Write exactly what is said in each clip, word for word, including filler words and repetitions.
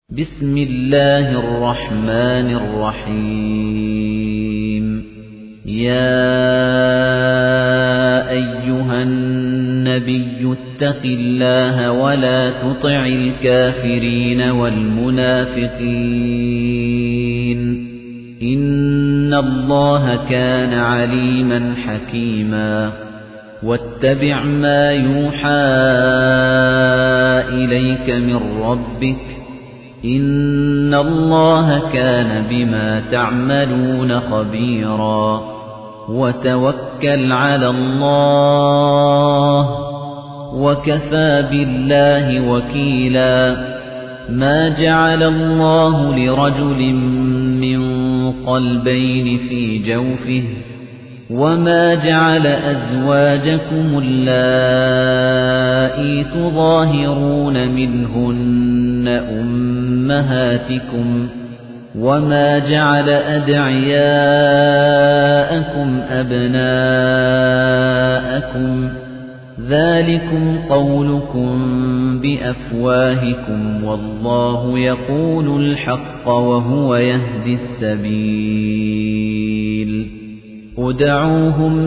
بسم الله الرحمن الرحيم يا أيها النبي اتق الله ولا تطع الكافرين والمنافقين إن الله كان عليما حكيما واتبع ما يوحى إليك من ربك إن الله كان بما تعملون خبيرا وتوكل على الله وكفى بالله وكيلا ما جعل الله لرجل من قلبين في جوفه وما جعل أزواجكم اللائي تظاهرون منهن أمهاتكم وما جعل أدعياءكم أبناءكم ذلكم قولكم بأفواهكم والله يقول الحق وهو يهدي السبيل ادعوهم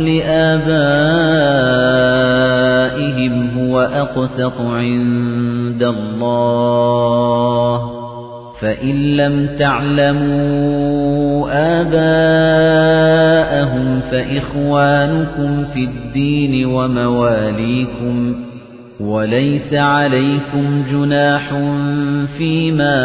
لآبائهم هو أقسط عند الله فإن لم تعلموا آباءهم فإخوانكم في الدين ومواليكم وليس عليكم جناح فيما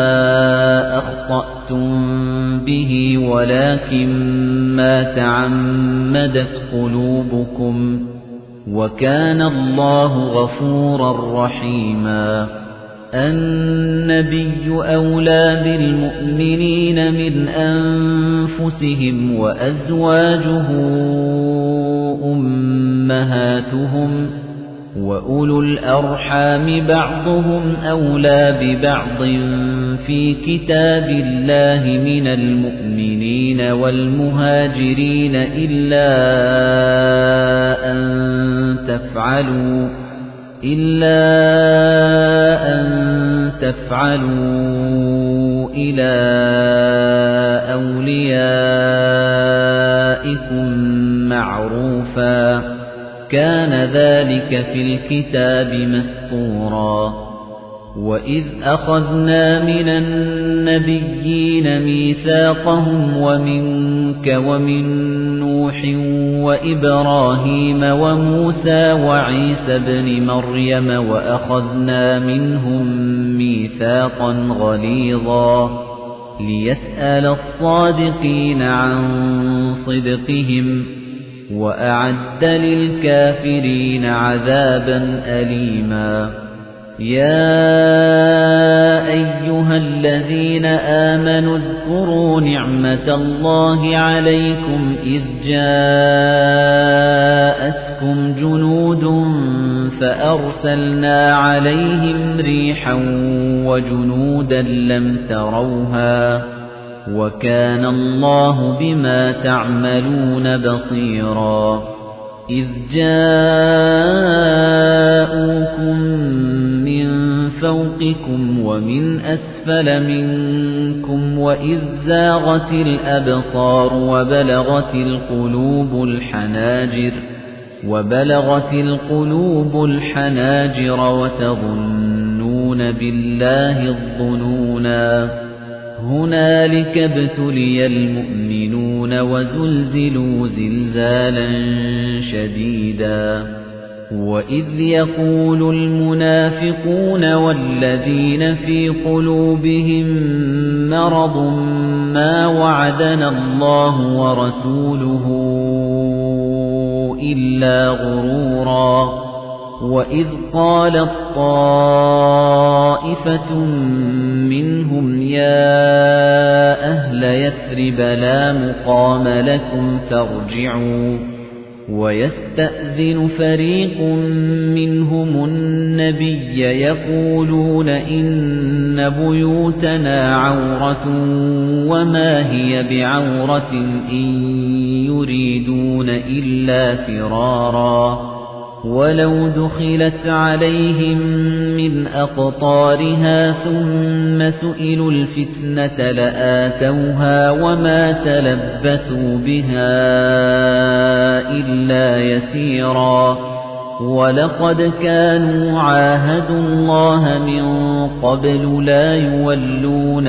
أخطأتم به ولكن ما تعمدت قلوبكم وكان الله غفورا رحيما النبي أولى بالمؤمنين من أنفسهم وأزواجه أمهاتهم وأولو الأرحام بعضهم أولى ببعض في كتاب الله من المؤمنين والمهاجرين إلا أن تفعلوا إلا أن تفعلوا إلى أوليائكم معروفا كان ذلك في الكتاب مسطورا وإذ أخذنا من النبيين ميثاقهم ومنك ومن نوح وإبراهيم وموسى وعيسى ابن مريم وأخذنا منهم ميثاقا غليظا ليسأل الصادقين عن صدقهم وأعد للكافرين عذابا أليما يا أيها الذين آمنوا اذكروا نعمة الله عليكم إذ جاءتكم جنود فأرسلنا عليهم ريحا وجنودا لم تروها وكان الله بما تعملون بصيرا إذ جاءوكم من فوقكم ومن أسفل منكم وإذ زاغت الأبصار وبلغت القلوب الحناجر وبلغت القلوب الحناجر وتظنون بالله الظنونا هنالك ابتلي المؤمنون وزلزلوا زلزالا شديدا وإذ يقول المنافقون والذين في قلوبهم مرض ما وعدنا الله ورسوله إلا غرورا وإذ قالت طائفة منهم يا أهل يثرب لا مقام لكم فارجعوا ويستأذن فريق منهم النبي يقولون إن بيوتنا عورة وما هي بعورة إن يريدون إلا فرارا وَلَوْ دُخِلَتْ عَلَيْهِم مِّنْ أَقْطَارِهَا ثُمَّ سُئِلُوا الْفِتْنَةَ لَآتَوْهَا وَمَا تَلَبَّثُوا بِهَا إِلَّا يَسِيرًا وَلَقَدْ كَانُوا عَاهَدُوا اللَّهَ مِن قَبْلُ لَا يُوَلُّونَ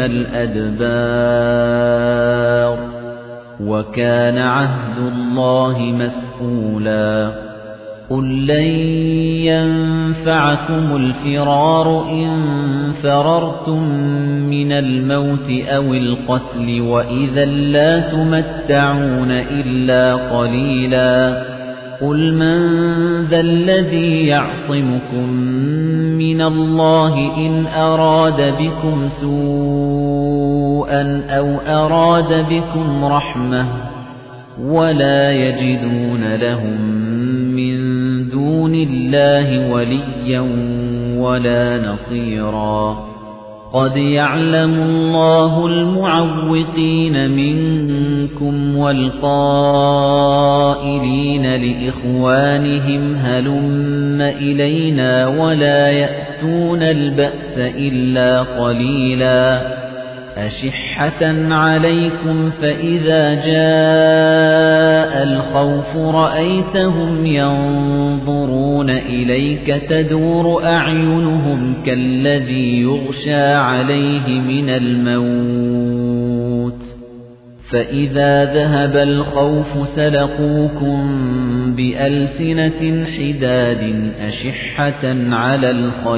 الْأَدْبَارَ وَكَانَ عَهْدُ اللَّهِ مَسْئُولًا قُل لَّن يَنفَعَكُمُ الْفِرَارُ إِن فَرَرْتُم مِّنَ الْمَوْتِ أَوِ الْقَتْلِ وَإِذًا لَّا تُمَتَّعُونَ إِلَّا قَلِيلًا قُلْ مَن ذَا الَّذِي يَعْصِمُكُم مِّنَ اللَّهِ إِنْ أَرَادَ بِكُمْ سُوءًا أَوْ أَرَادَ بِكُمْ رَحْمَةً وَلَا يَجِدُونَ لَهُم مِّن دُونِ اللَّهِ وَلِيًّا وَلَا نَصِيرًا قَدْ يَعْلَمُ اللَّهُ الْمُعَوِّقِينَ مِنكُمْ وَالْقَائِلِينَ لِإِخْوَانِهِمْ هَلُمَّ إِلَيْنَا وَلَا يَأْتُونَ الْبَأْسَ إِلَّا قَلِيلًا أَشِحَّةً عَلَيْكُمْ فَإِذَا جَاءَ الْخَوْفُ رَأَيْتَهُمْ يَنظُرُونَ إِلَيْكَ تَدُورُ أَعْيُنُهُمْ كَالَّذِي يُغْشَىٰ عَلَيْهِ مِنَ الْمَوْتِ فَإِذَا ذَهَبَ الْخَوْفُ سَلَقُوكُم بِأَلْسِنَةٍ حِدَادٍ أَشِحَّةً عَلَى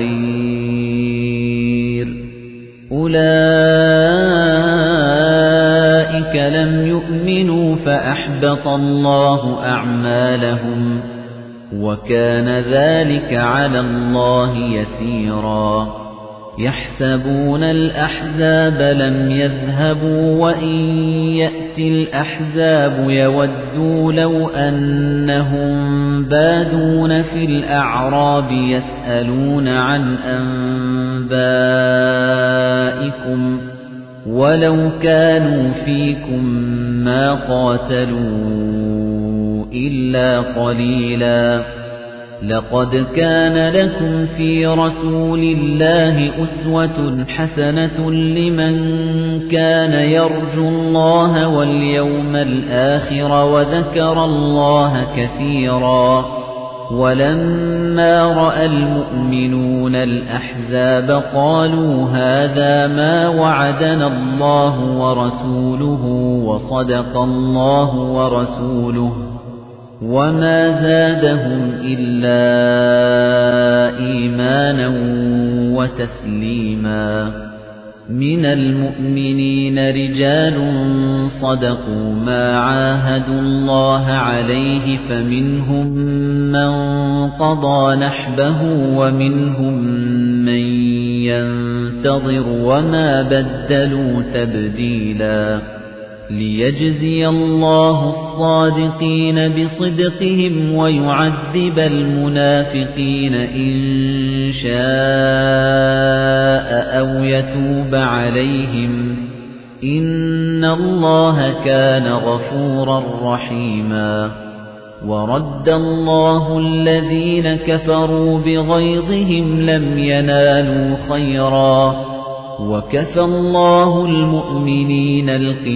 الْخَيْرِ أُولَئِكَ لَمْ يُؤْمِنُوا فَأَحْبَطَ اللَّهُ أَعْمَالَهُمْ وَكَانَ ذَلِكَ عَلَى اللَّهِ يَسِيرًا يَحْسَبُونَ الْأَحْزَابَ لَمْ يَذْهَبُوا وَإِن يَأْتِ الْأَحْزَابُ يَوَدُّوا لَوْ أَنَّهُم بَادُونَ فِي الْأَعْرَابِ يَسْأَلُونَ عَنْ أَنبَائِكُمْ وَلَوْ كَانُوا فِيكُم مَّا قَاتَلُوا إِلَّا قَلِيلًا لَقَدْ كَانَ لَكُمْ فِي رَسُولِ اللَّهِ أُسْوَةٌ حَسَنَةٌ لِمَن كَانَ يَرْجُو اللَّهَ وَالْيَوْمَ الْآخِرَ وَذَكَرَ اللَّهَ كَثِيرًا وَلَمَّا رَأَى الْمُؤْمِنُونَ الْأَحْزَابَ قَالُوا هَذَا مَا وَعَدَنَا اللَّهُ وَرَسُولُهُ وَصَدَقَ اللَّهُ وَرَسُولُهُ وَمَا زَادَهُمْ إِلَّا إِيمَانًا وَتَسْلِيمًا مِنَ الْمُؤْمِنِينَ رِجَالٌ صَدَقُوا مَا عَاهَدُوا اللَّهَ عَلَيْهِ فَمِنْهُم مَّن قَضَىٰ نَحْبَهُ وَمِنْهُم مَّن يَنتَظِرُ وَمَا بَدَّلُوا تَبْدِيلًا لِيَجْزِيَ اللَّهُ الصَّادِقِينَ بِصِدْقِهِمْ وَيُعَذِّبَ الْمُنَافِقِينَ إِن شَاءَ أَوْ يَتُوبَ عَلَيْهِمْ إِنَّ اللَّهَ كَانَ غَفُورًا رَّحِيمًا وَرَدَّ اللَّهُ الَّذِينَ كَفَرُوا بِغَيْظِهِمْ لَمْ يَنَالُوا خَيْرًا وَكَفَى اللَّهُ الْمُؤْمِنِينَ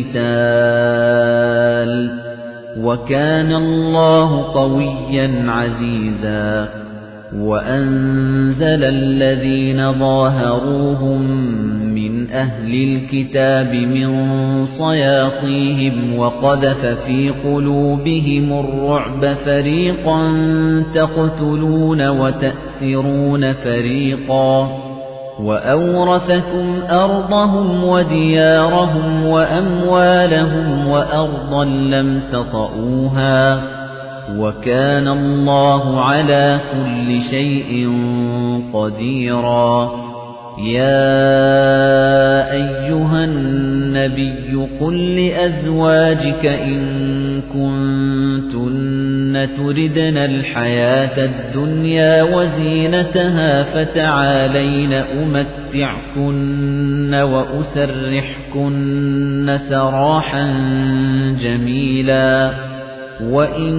الْقِتَالَ وَكَانَ اللَّهُ قَوِيًّا عَزِيزًا وَأَنزَلَ الَّذِينَ ظَاهَرُوهُم مِّنْ أَهْلِ الْكِتَابِ مِنْ صَيَاصِيهِمْ وَقَذَفَ فِي قُلُوبِهِمُ الرُّعْبَ فَرِيقًا تَقْتُلُونَ وَتَأْسِرُونَ فَرِيقًا وَأَوْرَثَكُمْ أَرْضَهُمْ وَدِيَارَهُمْ وَأَمْوَالَهُمْ وَأَرْضًا لَّمْ تَطَئُوهَا وَكَانَ اللَّهُ عَلَى كُلِّ شَيْءٍ قَدِيرًا يَا أَيُّهَا النَّبِيُّ قُل لِّأَزْوَاجِكَ إِن كُنتُنَّ تُرِدْنَ الْحَيَاةَ الدُّنْيَا وَزِينَتَهَا فَتَعَالَيْنَ أُمَتِّعْكُنَّ وَأُسَرِّحْكُنَّ سَرَاحًا جَمِيلًا وَإِن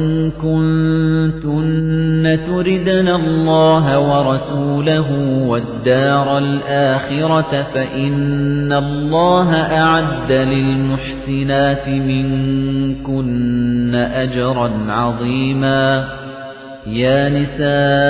كُنتُنَّ تُرِدْنَ اللَّهَ وَرَسُولَهُ وَالدَّارَ الْآخِرَةَ فَإِنَّ اللَّهَ أَعَدَّ لِلْمُحْسِنَاتِ مِنكُنَّ أَجْرًا عَظِيمًا. يَا نِسَاءَ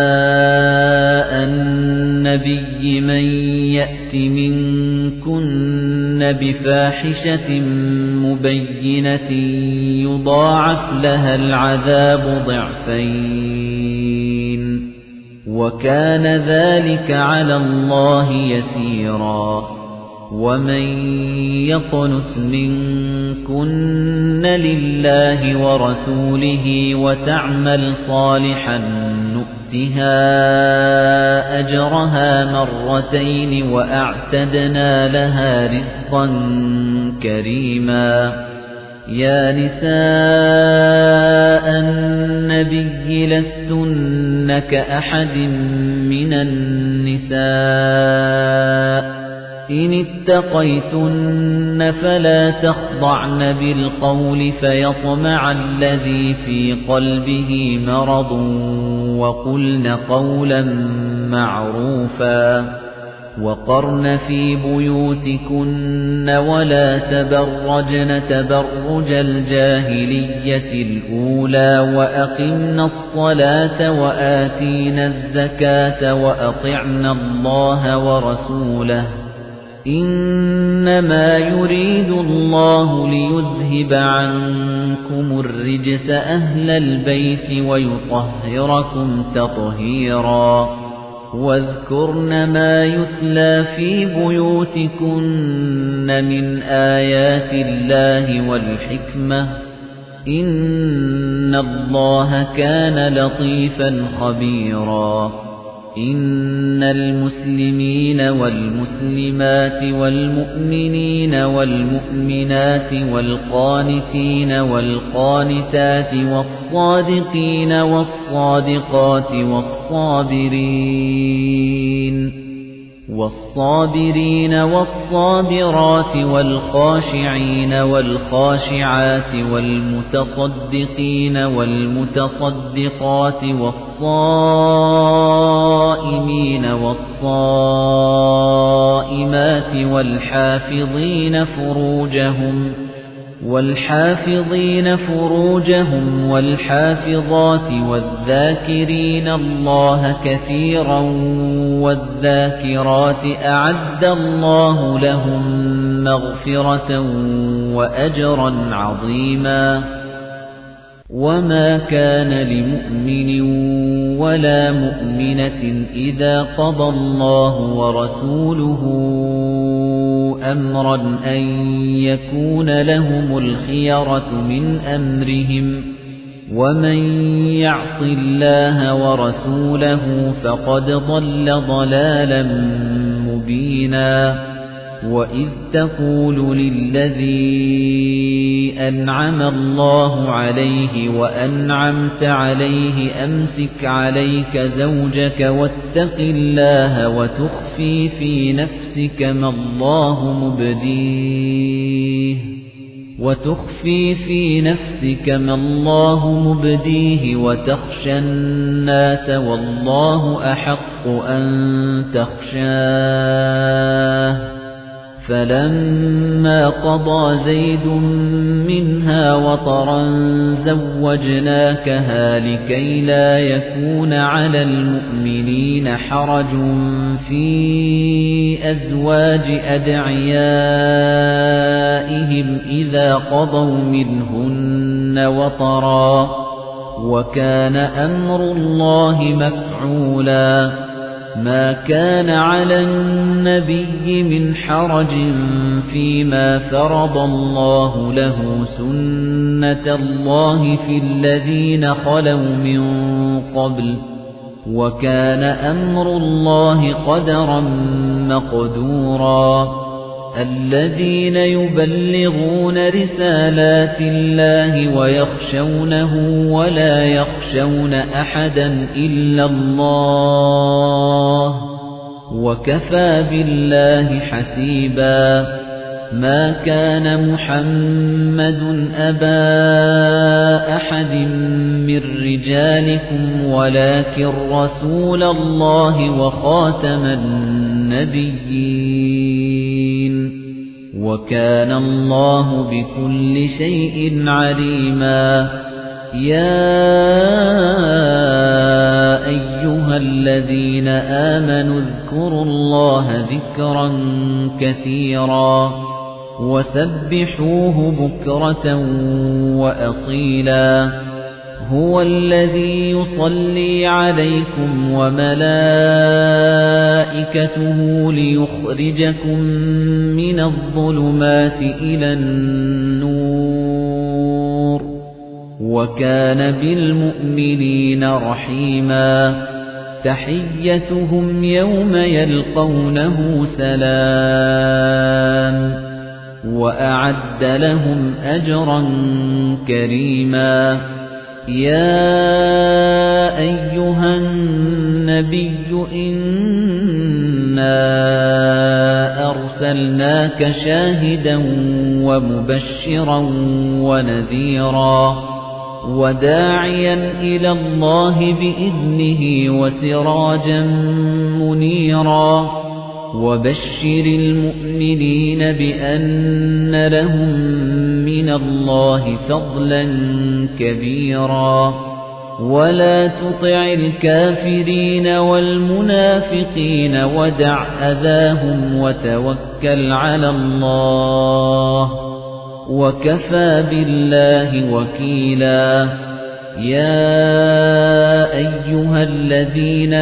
النَّبِيِّ مَن يَأْتِ مِنكُنَّ بِفَاحِشَةٍ مُبَيِّنَةٍ يُضَاعَفْ لَهَا الْعَذَابُ ضِعْفَيْنِ وَكَانَ ذَلِكَ عَلَى اللَّهِ يَسِيرًا. وَمَن يَقْنُتْ مِنكُنَّ لِلَّهِ وَرَسُولِهِ وَتَعْمَلْ صَالِحًا نُؤْتِهَا أَجْرَهَا مَرَّتَيْنِ وَأَعْتَدْنَا لَهَا رِزْقًا كَرِيمًا. يَا نِسَاءَ النَّبِيِّ لَسْتُنَّ كَأَحَدٍ مِّنَ النِّسَاءِ إِنِ اتَّقَيْتُنَّ فَلَا تَخْضَعْنَ بِالْقَوْلِ فَيَطْمَعَ الَّذِي فِي قَلْبِهِ مَرَضٌ وَقُلْنَ قَوْلًا مَّعْرُوفًا. وَقَرْنَ فِي بُيُوتِكُنَّ وَلَا تَبَرَّجْنَ تَبَرُّجَ الْجَاهِلِيَّةِ الْأُولَى وَأَقِمْنَ الصَّلَاةَ وَآتِينَ الزَّكَاةَ وَأَطِعْنَ اللَّهَ وَرَسُولَهُ إِنَّمَا يُرِيدُ اللَّهُ لِيُذْهِبَ عَنكُمُ الرِّجْسَ أَهْلَ الْبَيْتِ وَيُطَهِّرَكُمْ تَطْهِيرًا. وَاذْكُرْنَ مَا يُتْلَى فِي بُيُوتِكُنَّ مِنْ آيَاتِ اللَّهِ وَالْحِكْمَةِ إِنَّ اللَّهَ كَانَ لَطِيفًا خَبِيرًا. إِنَّ الْمُسْلِمِينَ وَالْمُسْلِمَاتِ وَالْمُؤْمِنِينَ وَالْمُؤْمِنَاتِ وَالْقَانِتِينَ وَالْقَانِتَاتِ وَالصَّادِقِينَ وَالصَّادِقَاتِ وَالصَّابِرِينَ وَالصَّابِرِينَ وَالصَّابِرَاتِ وَالْخَاشِعِينَ وَالْخَاشِعَاتِ وَالْمُتَصَدِّقِينَ وَالْمُتَصَدِّقَاتِ وَالصَّائِمِينَ وَالصَّائِمَاتِ وَالْحَافِظِينَ فُرُوجَهُمْ وَالْحَافِظِينَ فُرُوجَهُمْ وَالْحَافِظَاتِ وَالذَّاكِرِينَ اللَّهَ كَثِيرًا وَالذَّاكِرَاتِ أَعَدَّ اللَّهُ لَهُم مَّغْفِرَةً وَأَجْرًا عَظِيمًا. وَمَا كَانَ لِمُؤْمِنٍ وَلَا مُؤْمِنَةٍ إِذَا قَضَى اللَّهُ وَرَسُولُهُ أَمْرًا أَن يَكُونَ لَهُمُ الْخِيَرَةُ مِنْ أَمْرِهِمْ وَمَن يَعْصِ اللَّهَ وَرَسُولَهُ فَقَدْ ضَلَّ ضَلَالًا مُبِينًا. وَإِذْ تَقُولُ لِلَّذِي أَنْعَمَ اللَّهُ عَلَيْهِ وَأَنْعَمْتَ عَلَيْهِ أَمْسِكْ عَلَيْكَ زَوْجَكَ وَاتَّقِ اللَّهَ وَتُخْفِي فِي نَفْسِكَ مَا اللَّهُ مُبْدِيهِ وَتُخْفِي فِي نَفْسِكَ مَا اللَّهُ مُبْدِيهِ وَتَخْشَى النَّاسَ وَاللَّهُ أَحَقُّ أَن تَخْشَاهُ. فَلَمَّا قَضَى زَيْدٌ مِنْهَا وَطَرًا زَوَّجْنَاكَهَا لِكَيْ لَا يَكُونَ عَلَى الْمُؤْمِنِينَ حَرَجٌ فِي أَزْوَاجِ أَدْعِيَائِهِمْ إِذَا قَضَوْا مِنْهُنَّ وَطَرًا وَكَانَ أَمْرُ اللَّهِ مَفْعُولًا. مَا كَانَ عَلَى النَّبِيِّ مِنْ حَرَجٍ فِيمَا فَرَضَ اللَّهُ لَهُ سُنَّةَ اللَّهِ فِي الَّذِينَ خَلَوْا مِنْ قَبْلُ وَكَانَ أَمْرُ اللَّهِ قَدَرًا مَقْدُورًا. الَّذِينَ يُبَلِّغُونَ رِسَالَاتِ اللَّهِ وَيَخْشَوْنَهُ وَلَا يَخْشَوْنَ أَحَدًا إِلَّا اللَّهَ وَكَفَى بِاللَّهِ حَسِيبًا. ما كان محمد أبا أحد من رجالكم ولكن رسول الله وخاتم النبيين وكان الله بكل شيء عليما يا أيها الذين آمنوا اذكروا الله ذكرا كثيرا وسبحوه بكرة وأصيلا هو الذي يصلي عليكم وملائكته ليخرجكم من الظلمات إلى النور وكان بالمؤمنين رحيما تحيتهم يوم يلقونه سلام وأعد لهم أجرا كريما يا أيها النبي إنا أرسلناك شاهدا ومبشرا ونذيرا وداعيا إلى الله بإذنه وسراجا منيرا وبشر المؤمنين بأن لهم من الله فضلا كبيرا ولا تطع الكافرين والمنافقين ودع أذاهم وتوكل على الله وكفى بالله وكيلا يا أيها الذين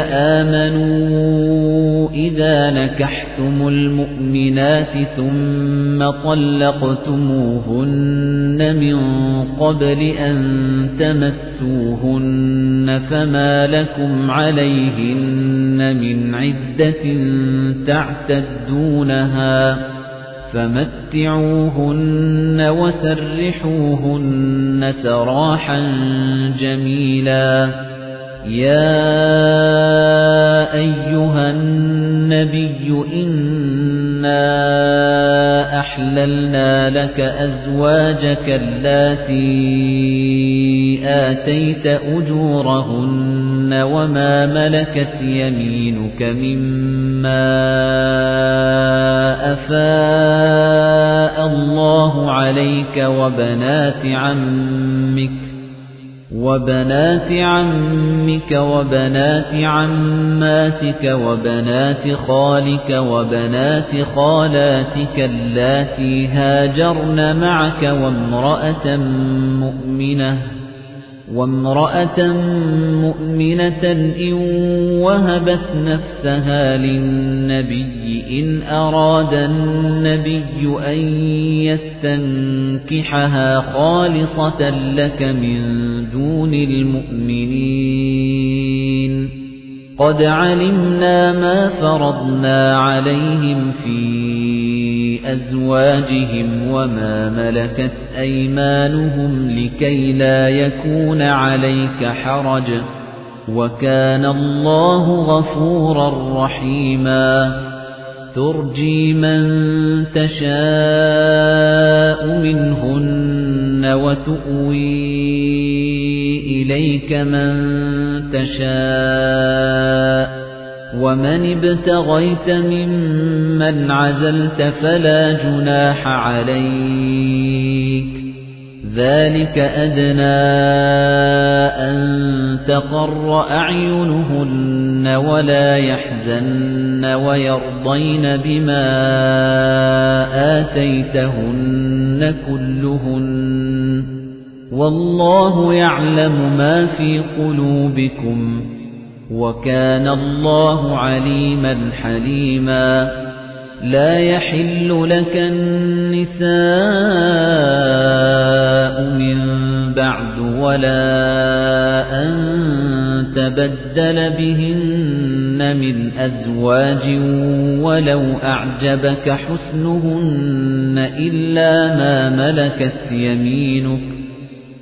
آمنوا إذا نكحتم المؤمنات ثم طلقتموهن من قبل أن تمسوهن فما لكم عليهن من عدة تعتدونها فمتعوهن وسرحوهن سراحا جميلا يا أيها النبي إنا أحللنا لك أزواجك اللاتي آتيت أجورهن وما ملكت يمينك مما أفاء الله عليك وبنات عمك وبنات عمك وبنات عماتك وبنات خالك وبنات خالاتك اللاتي هاجرن معك وامرأة مؤمنة وامرأة مؤمنة إن وهبت نفسها للنبي إن أراد النبي أن يستنكحها خالصة لك من دون المؤمنين قد علمنا ما فرضنا عليهم في أزواجهم وما ملكت أيمانهم لكي لا يكون عليك حرج وكان الله غفورا رحيما ترجي من تشاء منهن وتؤوي إليك من تشاء ومن ابتغيت ممن عزلت فلا جناح عليك ذلك أدنى أن تقر أعينهن ولا يحزن ويرضين بما آتيتهن كلهن والله يعلم ما في قلوبكم وكان الله عليما حليما لا يحل لك النساء من بعد ولا أن تبدل بهن من أزواج ولو أعجبك حسنهن إلا ما ملكت يمينك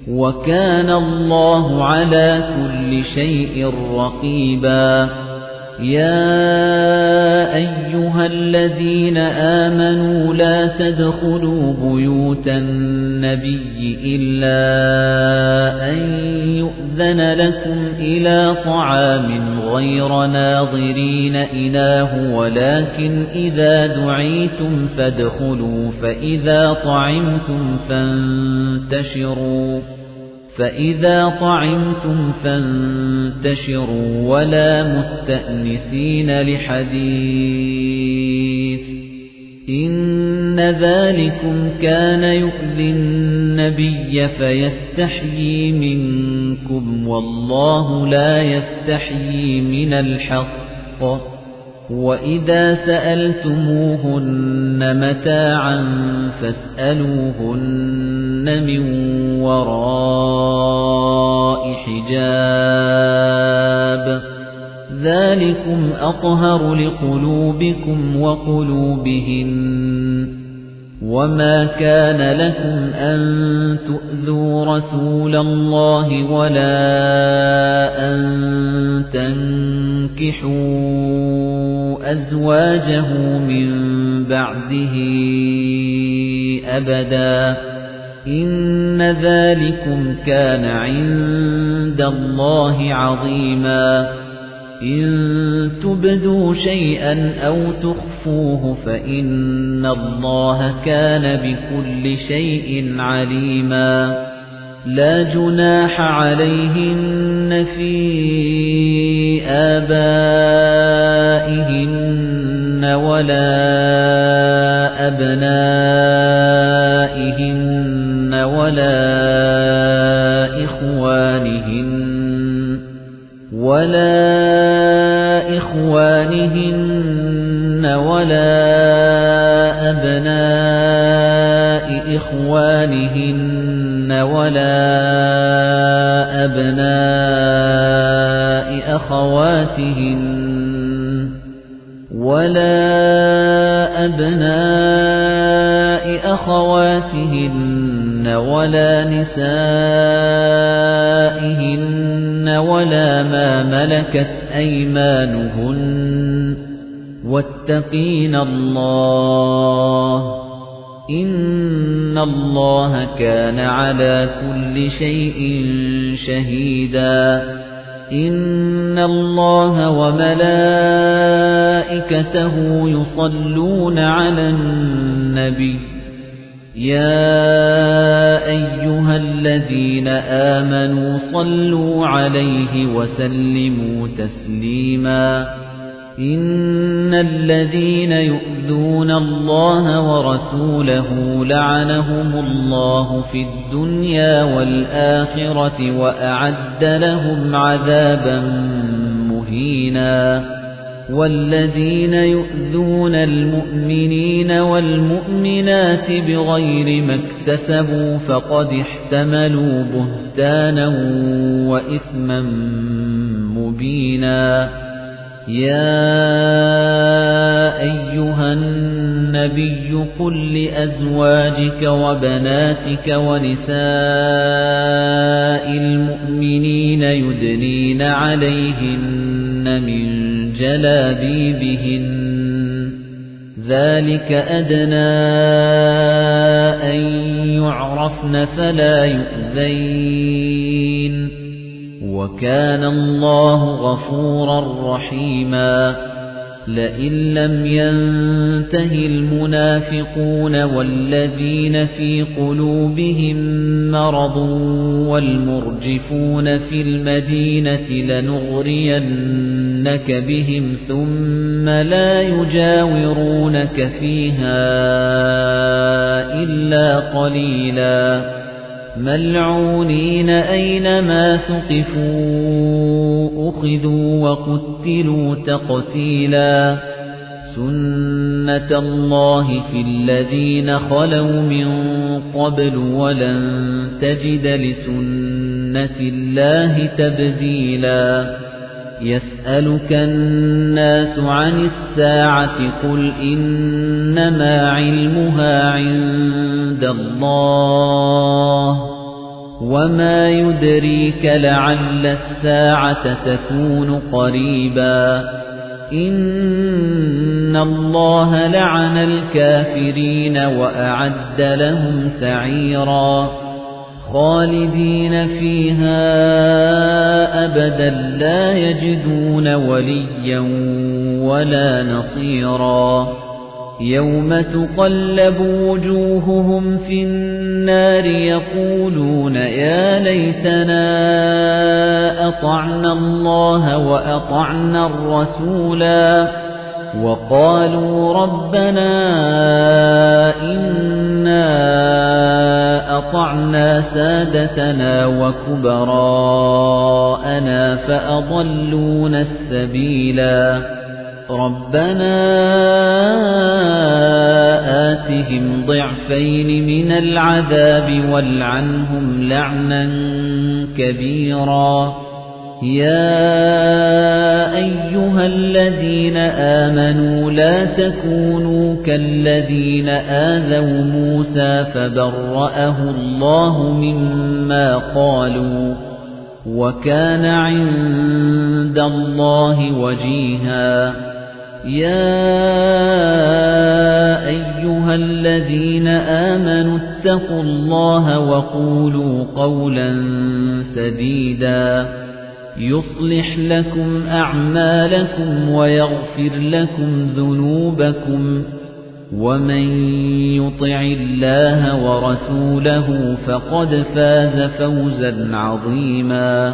وكان الله على كل شيء رقيبا يَا أَيُّهَا الَّذِينَ آمَنُوا لَا تَدْخُلُوا بُيُوتَ النَّبِيِّ إِلَّا أَن يُؤْذَنَ لَكُمْ إِلَىٰ طَعَامٍ غَيْرَ نَاظِرِينَ إِنَاهُ وَلَكِنْ إِذَا دُعِيتُمْ فَادْخُلُوا فَإِذَا طَعِمْتُمْ فَانتَشِرُوا فَإِذَا طَعِمْتُمْ فَانتَشِرُوا وَلَا مُسْتَأْنِسِينَ لِحَدِيثٍ إِنَّ ذَلِكُمْ كَانَ يُؤْذِي النَّبِيَّ فَيَسْتَحْيِي مِنكُمْ وَاللَّهُ لَا يَسْتَحْيِي مِنَ الْحَقِّ وَإِذَا سَأَلْتُمُوهُنَّ مَتَاعًا فَاسْأَلُوهُنَّ مِنْ وَرَاءِ حِجَابٍ ذَلِكُمْ أَطْهَرُ لِقُلُوبِكُمْ وَقُلُوبِهِنَّ وَمَا كَانَ لَكُمْ أَن تُؤْذُوا رَسُولَ اللَّهِ وَلَا أَن تَنكِحُوا أَزْوَاجَهُ مِن بَعْدِهِ أَبَدًا إِنَّ ذَلِكُمْ كَانَ عِندَ اللَّهِ عَظِيمًا إِن تُبْدُوا شَيْئًا أَوْ تُخْفُوهُ فَإِنَّ اللَّهَ كَانَ بِكُلِّ شَيْءٍ عَلِيمًا لَا جُنَاحَ عَلَيْهِنَّ فِي آبَائِهِنَّ وَلَا أَبْنَائِهِنَّ وَلَا إِخْوَانِهِنَّ وَلَا إِخْوَانِهِنَّ وَلَا أَبْنَاءِ إِخْوَانِهِنَّ وَلَا أَبْنَاءِ أَخَوَاتِهِنَّ وَلَا أَبْنَاءِ أَخَوَاتِهِنَّ وَلَا نِسَائِهِنَّ وَلَا مَا مَلَكَتْ أَيْمَانُهُنَّ وَاتَّقِينَ اللَّهَ إِنَّ اللَّهَ كَانَ عَلَى كُلِّ شَيْءٍ شَهِيدًا إِنَّ اللَّهَ وَمَلَائِكَتَهُ يُصَلُّونَ عَلَى النَّبِيِّ يَا أَيُّهَا الَّذِينَ آمَنُوا صَلُّوا عَلَيْهِ وَسَلِّمُوا تَسْلِيمًا إِنَّ الَّذِينَ يُؤْذُونَ اللَّهَ وَرَسُولَهُ لَعَنَهُمُ اللَّهُ فِي الدُّنْيَا وَالْآخِرَةِ وَأَعَدَّ لَهُمْ عَذَابًا مُهِينًا وَالَّذِينَ يُؤْذُونَ الْمُؤْمِنِينَ وَالْمُؤْمِنَاتِ بِغَيْرِ مَا اكْتَسَبُوا فَقَدِ احْتَمَلُوا بُهْتَانًا وَإِثْمًا مُبِينًا يَا أَيُّهَا النَّبِيُّ قُل لِّأَزْوَاجِكَ وَبَنَاتِكَ وَنِسَاءِ الْمُؤْمِنِينَ يُدْنِينَ عَلَيْهِنَّ مِن جَلَابِيبِهِنَّ ذَلِكَ أَدْنَىٰ أَن يُعْرَفْنَ فَلَا يُؤْذَيْنَ وَكَانَ اللَّهُ غَفُورًا رَّحِيمًا لَئِن لَّمْ يَنتَهِ الْمُنَافِقُونَ وَالَّذِينَ فِي قُلُوبِهِم مَّرَضٌ وَالْمُرْجِفُونَ فِي الْمَدِينَةِ لَنُغْرِيَنَّكَ بِهِمْ ثُمَّ لَا يُجَاوِرُونَكَ فِيهَا إِلَّا قَلِيلًا مَلْعُونِينَ أَيْنَمَا ثُقِفُوا أُخِذُوا وَقُتِّلُوا تَقْتِيلًا سُنَّةَ اللَّهِ فِي الَّذِينَ خَلَوْا مِن قَبْلُ وَلَن تَجِدَ لِسُنَّةِ اللَّهِ تَبْدِيلًا يَسْأَلُكَ النَّاسُ عَنِ السَّاعَةِ قُلْ إِنَّمَا عِلْمُهَا عِندَ اللَّهِ وَمَا يُدْرِيكَ لَعَلَّ السَّاعَةَ تَكُونُ قَرِيبًا إِنَّ اللَّهَ لَعَنَ الْكَافِرِينَ وَأَعَدَّ لَهُمْ سَعِيرًا خَالِدِينَ فِيهَا أَبَدًا لَّا يَجِدُونَ وَلِيًّا وَلَا نَصِيرًا يَوْمَ تُقَلَّبُ وُجُوهُهُمْ فِي النَّارِ يَقُولُونَ يَا لَيْتَنَا أَطَعْنَا اللَّهَ وَأَطَعْنَا الرَّسُولَا وَقَالُوا رَبَّنَا إِنَّا أَطَعْنَا سَادَتَنَا وَكُبَرَاءَنَا فَأَضَلُّونَا السَّبِيلَا رَبَّنَا آتِهِمْ ضِعْفَيْنِ مِنَ الْعَذَابِ وَالْعَنْهُمْ لَعْنًا كَبِيرًا يَا أَيُّهَا الَّذِينَ آمَنُوا لَا تَكُونُوا كَالَّذِينَ آذَوْا مُوسَى فَبَرَّأَهُ اللَّهُ مِمَّا قَالُوا وَكَانَ عِندَ اللَّهِ وَجِيهًا يَا أَيُّهَا الَّذِينَ آمَنُوا اتَّقُوا اللَّهَ وَقُولُوا قَوْلًا سَدِيدًا يُصْلِحْ لَكُمْ أَعْمَالَكُمْ وَيَغْفِرْ لَكُمْ ذُنُوبَكُمْ وَمَن يُطِعِ اللَّهَ وَرَسُولَهُ فَقَدْ فَازَ فَوْزًا عَظِيمًا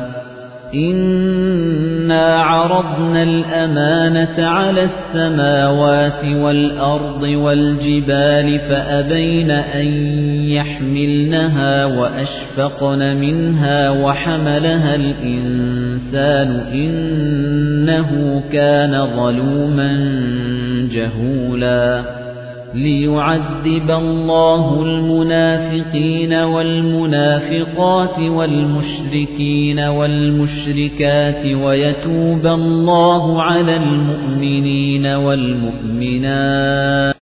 إِنَّا عَرَضْنَا الْأَمَانَةَ عَلَى السَّمَاوَاتِ وَالْأَرْضِ وَالْجِبَالِ فَأَبَيْنَ أَن يَحْمِلْنَهَا وَأَشْفَقْنَ مِنْهَا وَحَمَلَهَا الْإِنسَانُ إِنَّهُ كَانَ ظَلُومًا جَهُولًا لِيُعَذِّبَ اللَّهُ الْمُنَافِقِينَ وَالْمُنَافِقَاتِ وَالْمُشْرِكِينَ وَالْمُشْرِكَاتِ وَيَتُوبَ اللَّهُ عَلَى الْمُؤْمِنِينَ وَالْمُؤْمِنَاتِ